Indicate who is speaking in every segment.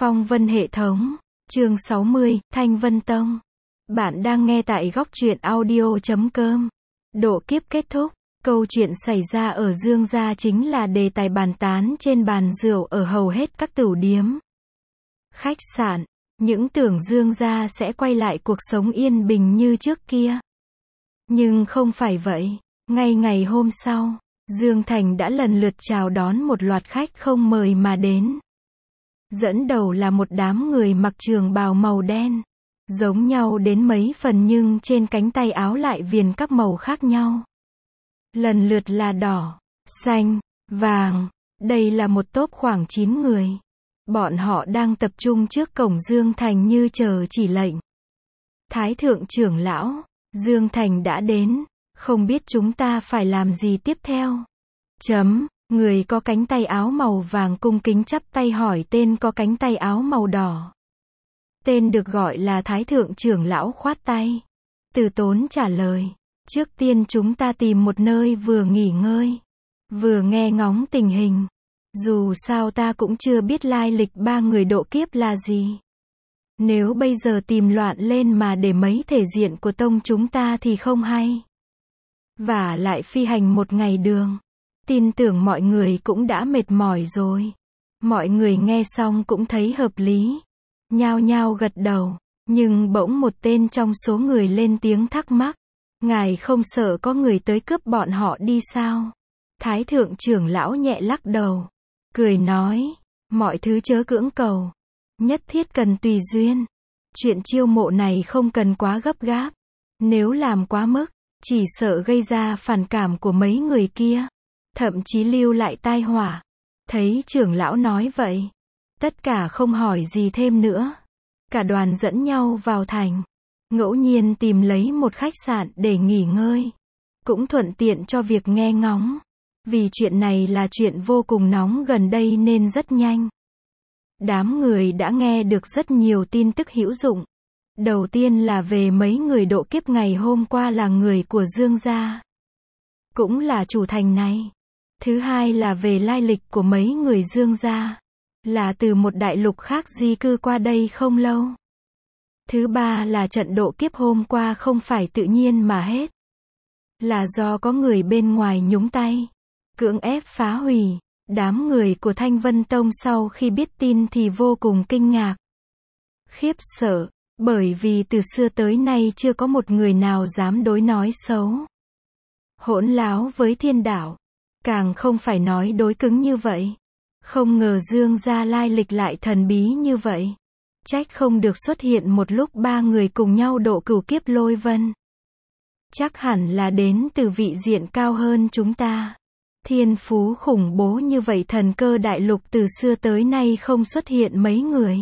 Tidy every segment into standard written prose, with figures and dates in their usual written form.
Speaker 1: Phong vân hệ thống, chương 60, Thanh Vân Tông. Bạn đang nghe tại góc truyện audio.com. Độ kiếp kết thúc, câu chuyện xảy ra ở Dương gia chính là đề tài bàn tán trên bàn rượu ở hầu hết các tửu điếm, khách sạn. Những tưởng Dương gia sẽ quay lại cuộc sống yên bình như trước kia. Nhưng không phải vậy. Ngay ngày hôm sau, Dương Thành đã lần lượt chào đón một loạt khách không mời mà đến. Dẫn đầu là một đám người mặc trường bào màu đen, giống nhau đến mấy phần nhưng trên cánh tay áo lại viền các màu khác nhau. Lần lượt là đỏ, xanh, vàng. Đây là một tốp khoảng 9 người. Bọn họ đang tập trung trước cổng Dương Thành như chờ chỉ lệnh. Thái thượng trưởng lão, Dương Thành đã đến, không biết chúng ta phải làm gì tiếp theo. Người có cánh tay áo màu vàng cung kính chắp tay hỏi tên có cánh tay áo màu đỏ. Tên được gọi là Thái thượng trưởng lão khoát tay. Từ Tốn trả lời, trước tiên chúng ta tìm một nơi vừa nghỉ ngơi, vừa nghe ngóng tình hình. Dù sao ta cũng chưa biết lai lịch ba người độ kiếp là gì. Nếu bây giờ tìm loạn lên mà để mấy thể diện của tông chúng ta thì không hay. Và lại phi hành một ngày đường. Tin tưởng mọi người cũng đã mệt mỏi rồi. Mọi người nghe xong cũng thấy hợp lý. Nhao nhao gật đầu. Nhưng bỗng một tên trong số người lên tiếng thắc mắc. Ngài không sợ có người tới cướp bọn họ đi sao? Thái thượng trưởng lão nhẹ lắc đầu. Cười nói, mọi thứ chớ cưỡng cầu. Nhất thiết cần tùy duyên. Chuyện chiêu mộ này không cần quá gấp gáp. Nếu làm quá mức, chỉ sợ gây ra phản cảm của mấy người kia. Thậm chí lưu lại tai họa. Thấy trưởng lão nói vậy, tất cả không hỏi gì thêm nữa. Cả đoàn dẫn nhau vào thành. Ngẫu nhiên tìm lấy một khách sạn để nghỉ ngơi. Cũng thuận tiện cho việc nghe ngóng. Vì chuyện này là chuyện vô cùng nóng gần đây nên rất nhanh. Đám người đã nghe được rất nhiều tin tức hữu dụng. Đầu tiên là về mấy người độ kiếp ngày hôm qua là người của Dương gia. Cũng là chủ thành này. Thứ hai là về lai lịch của mấy người Dương gia. Là từ một đại lục khác di cư qua đây không lâu. Thứ ba là trận độ kiếp hôm qua không phải tự nhiên mà hết. Là do có người bên ngoài nhúng tay. Cưỡng ép phá hủy. Đám người của Thanh Vân Tông sau khi biết tin thì vô cùng kinh ngạc. Khiếp sợ. Bởi vì từ xưa tới nay chưa có một người nào dám đối nói xấu. Hỗn láo với thiên đạo. Càng không phải nói đối cứng như vậy. Không ngờ Dương gia lai lịch lại thần bí như vậy. Trách không được xuất hiện một lúc ba người cùng nhau độ cửu kiếp lôi vân. Chắc hẳn là đến từ vị diện cao hơn chúng ta. Thiên phú khủng bố như vậy thần cơ đại lục từ xưa tới nay không xuất hiện mấy người.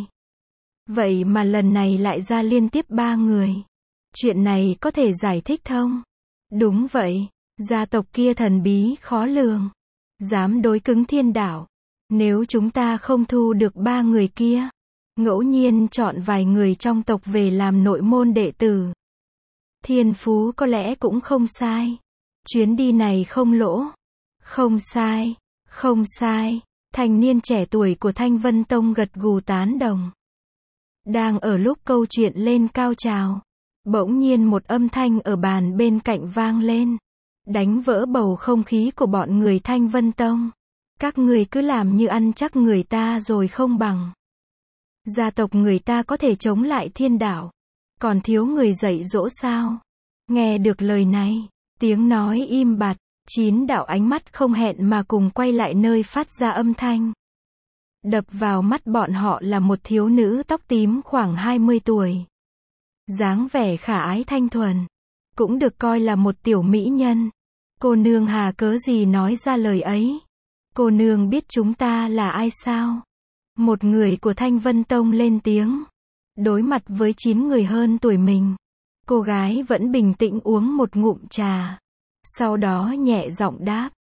Speaker 1: Vậy mà lần này lại ra liên tiếp ba người. Chuyện này có thể giải thích không? Đúng vậy. Gia tộc kia thần bí khó lường. Dám đối cứng thiên đạo. Nếu chúng ta không thu được ba người kia, ngẫu nhiên chọn vài người trong tộc về làm nội môn đệ tử. Thiên phú có lẽ cũng không sai. Chuyến đi này không lỗ. Không sai. Không sai. Thanh niên trẻ tuổi của Thanh Vân Tông gật gù tán đồng. Đang ở lúc câu chuyện lên cao trào, bỗng nhiên một âm thanh ở bàn bên cạnh vang lên. Đánh vỡ bầu không khí của bọn người Thanh Vân Tông. Các người cứ làm như ăn chắc người ta rồi không bằng. Gia tộc người ta có thể chống lại thiên đạo. Còn thiếu người dạy dỗ sao? Nghe được lời này, tiếng nói im bặt, 9 đạo ánh mắt không hẹn mà cùng quay lại nơi phát ra âm thanh. Đập vào mắt bọn họ là một thiếu nữ tóc tím khoảng 20 tuổi. Dáng vẻ khả ái thanh thuần. Cũng được coi là một tiểu mỹ nhân. Cô nương hà cớ gì nói ra lời ấy? Cô nương biết chúng ta là ai sao? Một người của Thanh Vân Tông lên tiếng. Đối mặt với 9 người hơn tuổi mình, cô gái vẫn bình tĩnh uống một ngụm trà. Sau đó nhẹ giọng đáp.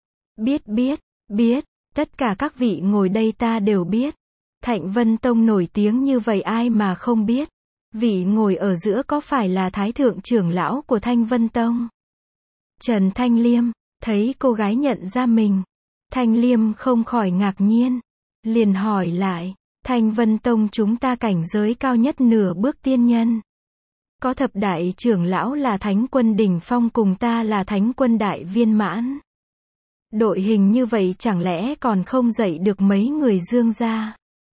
Speaker 1: Biết, tất cả các vị ngồi đây ta đều biết. Thanh Vân Tông nổi tiếng như vậy ai mà không biết. Vị ngồi ở giữa có phải là Thái thượng trưởng lão của Thanh Vân Tông? Trần Thanh Liêm. Thấy cô gái nhận ra mình, Thanh Liêm không khỏi ngạc nhiên. Liền hỏi lại, Thanh Vân Tông chúng ta cảnh giới cao nhất nửa bước tiên nhân. Có thập đại trưởng lão là thánh quân đỉnh phong cùng ta là thánh quân đại viên mãn. Đội hình như vậy chẳng lẽ còn không dạy được mấy người Dương gia.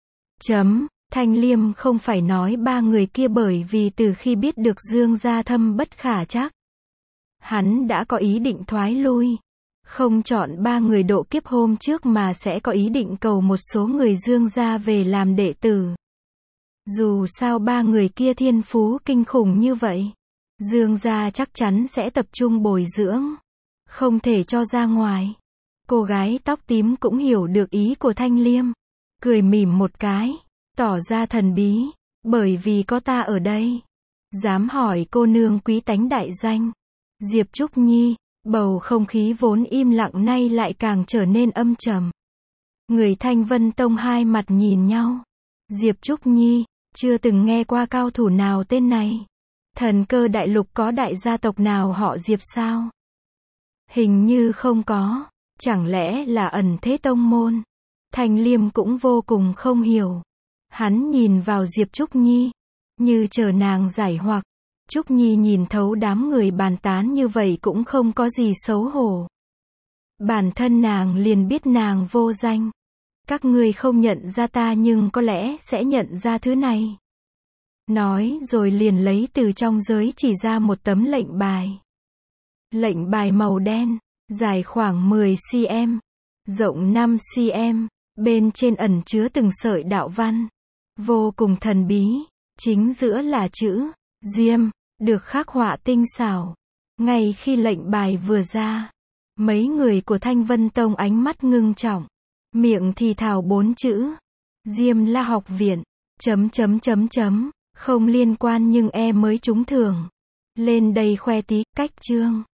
Speaker 1: Thanh Liêm không phải nói ba người kia bởi vì từ khi biết được Dương gia thâm bất khả trắc. Hắn đã có ý định thoái lui. Không chọn ba người độ kiếp hôm trước mà sẽ có ý định cầu một số người Dương gia về làm đệ tử. Dù sao ba người kia thiên phú kinh khủng như vậy. Dương gia chắc chắn sẽ tập trung bồi dưỡng. Không thể cho ra ngoài. Cô gái tóc tím cũng hiểu được ý của Thanh Liêm. Cười mỉm một cái. Tỏ ra thần bí. Bởi vì có ta ở đây. Dám hỏi cô nương quý tánh đại danh. Diệp Trúc Nhi. Bầu không khí vốn im lặng nay lại càng trở nên âm trầm. Người Thanh Vân Tông hai mặt nhìn nhau. Diệp Trúc Nhi. Chưa từng nghe qua cao thủ nào tên này. Thần Cơ đại lục có đại gia tộc nào họ Diệp sao? Hình như không có. Chẳng lẽ là ẩn thế tông môn? Thanh Liêm cũng vô cùng không hiểu. Hắn nhìn vào Diệp Trúc Nhi. Như chờ nàng giải hoặc. Trúc Nhi nhìn thấu đám người bàn tán như vậy cũng không có gì xấu hổ. Bản thân nàng liền biết nàng vô danh. Các ngươi không nhận ra ta nhưng có lẽ sẽ nhận ra thứ này. Nói rồi liền lấy từ trong giới chỉ ra một tấm lệnh bài. Lệnh bài màu đen, dài khoảng 10 cm, rộng 5 cm, bên trên ẩn chứa từng sợi đạo văn. Vô cùng thần bí, chính giữa là chữ Diêm, được khắc họa tinh xảo. Ngay khi lệnh bài vừa ra, mấy người của Thanh Vân Tông ánh mắt ngưng trọng. Miệng thì thào 4 chữ. Diêm La học viện. Không liên quan nhưng mới trúng thưởng. Lên đây khoe tí, cách chương.